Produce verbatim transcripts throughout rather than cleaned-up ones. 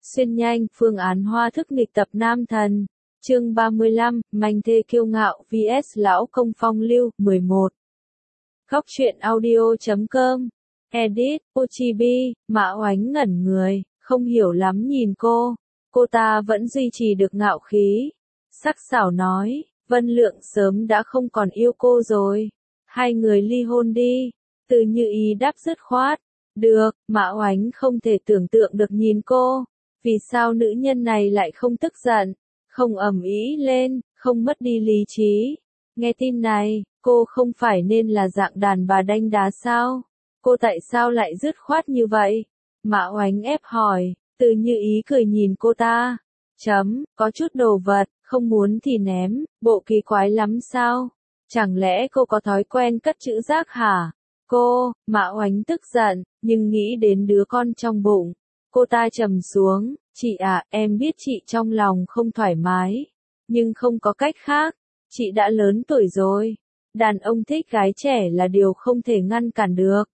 Xuyên nhanh, phương án hoa thức nghịch tập nam thần. Chương ba mươi lăm, manh thê kiêu ngạo vs lão công phong lưu, mười một. Góc truyện audio chấm com. Edit, Ochibi, Mã Oánh ngẩn người, không hiểu lắm nhìn cô. Cô ta vẫn duy trì được ngạo khí. Sắc sảo nói, Vân Lượng sớm đã không còn yêu cô rồi. Hai người ly hôn đi. Từ Như Ý đáp dứt khoát. Được, Mã Oánh không thể tưởng tượng được nhìn cô. Vì sao nữ nhân này lại không tức giận, không ầm ĩ lên, không mất đi lý trí. Nghe tin này, cô không phải nên là dạng đàn bà đanh đá sao? Cô tại sao lại dứt khoát như vậy? Mã Oánh ép hỏi, Từ Như Ý cười nhìn cô ta. Chấm, có chút đồ vật, không muốn thì ném, bộ kỳ quái lắm sao? Chẳng lẽ cô có thói quen cất chữ rác hả? Cô, Mã Oánh tức giận, nhưng nghĩ đến đứa con trong bụng. Cô ta trầm xuống, chị à, em biết chị trong lòng không thoải mái, nhưng không có cách khác, chị đã lớn tuổi rồi, đàn ông thích gái trẻ là điều không thể ngăn cản được.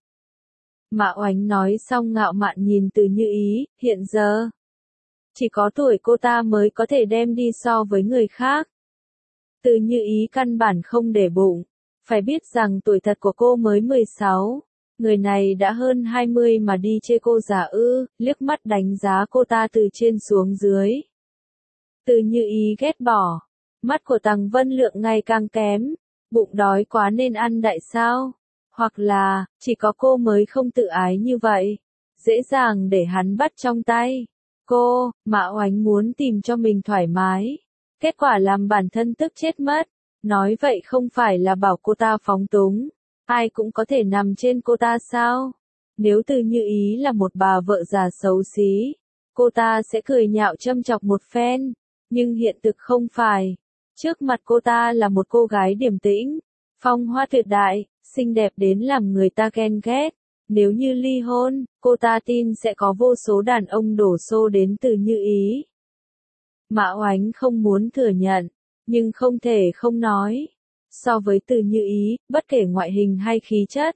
Mã Oánh nói xong ngạo mạn nhìn Từ Như Ý, hiện giờ, chỉ có tuổi cô ta mới có thể đem đi so với người khác. Từ Như Ý căn bản không để bụng, phải biết rằng tuổi thật của cô mới mười sáu. Người này đã hơn hai mươi mà đi chê cô già ư, liếc mắt đánh giá cô ta từ trên xuống dưới. Từ Như Ý ghét bỏ. Mắt của Tằng Vân Lượng ngày càng kém. Bụng đói quá nên ăn đại sao? Hoặc là, chỉ có cô mới không tự ái như vậy. Dễ dàng để hắn bắt trong tay. Cô, Mã Oánh muốn tìm cho mình thoải mái. Kết quả làm bản thân tức chết mất. Nói vậy không phải là bảo cô ta phóng túng. Ai cũng có thể nằm trên cô ta sao? Nếu Từ Như Ý là một bà vợ già xấu xí, cô ta sẽ cười nhạo châm chọc một phen. Nhưng hiện thực không phải. Trước mặt cô ta là một cô gái điềm tĩnh, phong hoa tuyệt đại, xinh đẹp đến làm người ta ghen ghét. Nếu như ly hôn, cô ta tin sẽ có vô số đàn ông đổ xô đến Từ Như Ý. Mã Oánh không muốn thừa nhận, nhưng không thể không nói. So với Từ Như Ý, bất kể ngoại hình hay khí chất,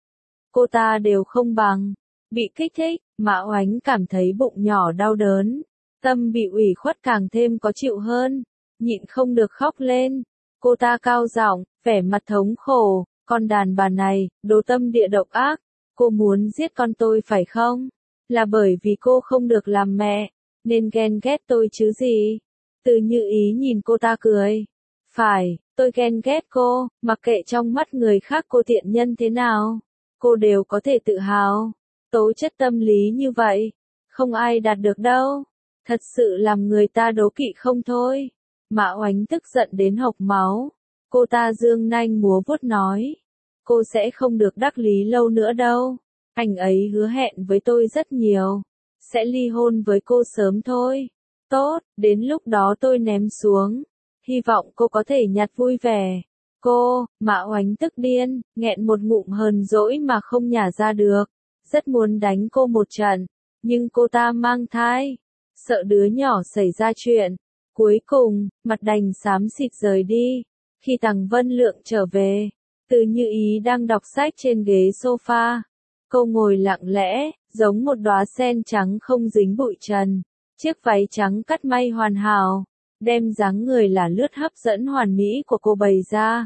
cô ta đều không bằng. Bị kích thích, Mã Oánh cảm thấy bụng nhỏ đau đớn. Tâm bị ủy khuất càng thêm có chịu hơn. Nhịn không được khóc lên. Cô ta cao giọng, vẻ mặt thống khổ. Con đàn bà này, đồ tâm địa độc ác. Cô muốn giết con tôi phải không? Là bởi vì cô không được làm mẹ, nên ghen ghét tôi chứ gì? Từ Như Ý nhìn cô ta cười. Phải, tôi ghen ghét cô, mặc kệ trong mắt người khác cô thiện nhân thế nào, cô đều có thể tự hào. Tố chất tâm lý như vậy, không ai đạt được đâu. Thật sự làm người ta đố kỵ không thôi. Mã Oánh tức giận đến hộc máu. Cô ta giương nanh múa vuốt nói. Cô sẽ không được đắc lý lâu nữa đâu. Anh ấy hứa hẹn với tôi rất nhiều. Sẽ ly hôn với cô sớm thôi. Tốt, đến lúc đó tôi ném xuống. Hy vọng cô có thể nhặt vui vẻ. Cô, Mã Oánh tức điên, nghẹn một ngụm hờn dỗi mà không nhả ra được. Rất muốn đánh cô một trận. Nhưng cô ta mang thai. Sợ đứa nhỏ xảy ra chuyện. Cuối cùng, mặt đành xám xịt rời đi. Khi Tằng Vân Lượng trở về, Từ Như Ý đang đọc sách trên ghế sofa. Cô ngồi lặng lẽ, giống một đóa sen trắng không dính bụi trần. Chiếc váy trắng cắt may hoàn hảo, đem dáng người là lướt hấp dẫn hoàn mỹ của cô bày ra.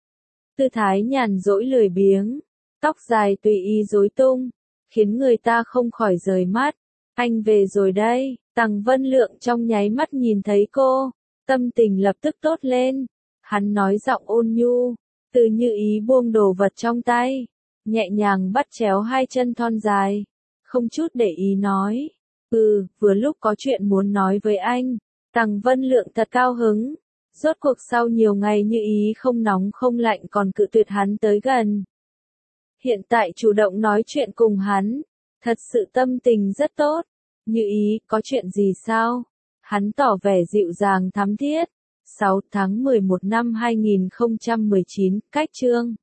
Tư thái nhàn rỗi lười biếng, tóc dài tùy ý rối tung, khiến người ta không khỏi rời mắt. Anh về rồi đây. Tằng Vân Lượng trong nháy mắt nhìn thấy cô, tâm tình lập tức tốt lên. Hắn nói giọng ôn nhu. Từ Như Ý buông đồ vật trong tay, nhẹ nhàng bắt chéo hai chân thon dài, không chút để ý nói. Ừ, vừa lúc có chuyện muốn nói với anh. Tằng Vân Lượng thật cao hứng. Rốt cuộc sau nhiều ngày Như Ý không nóng không lạnh còn cự tuyệt hắn tới gần. Hiện tại chủ động nói chuyện cùng hắn, thật sự tâm tình rất tốt. Như Ý, có chuyện gì sao? Hắn tỏ vẻ dịu dàng thắm thiết. sáu tháng mười một năm hai nghìn không trăm mười chín, cách chương.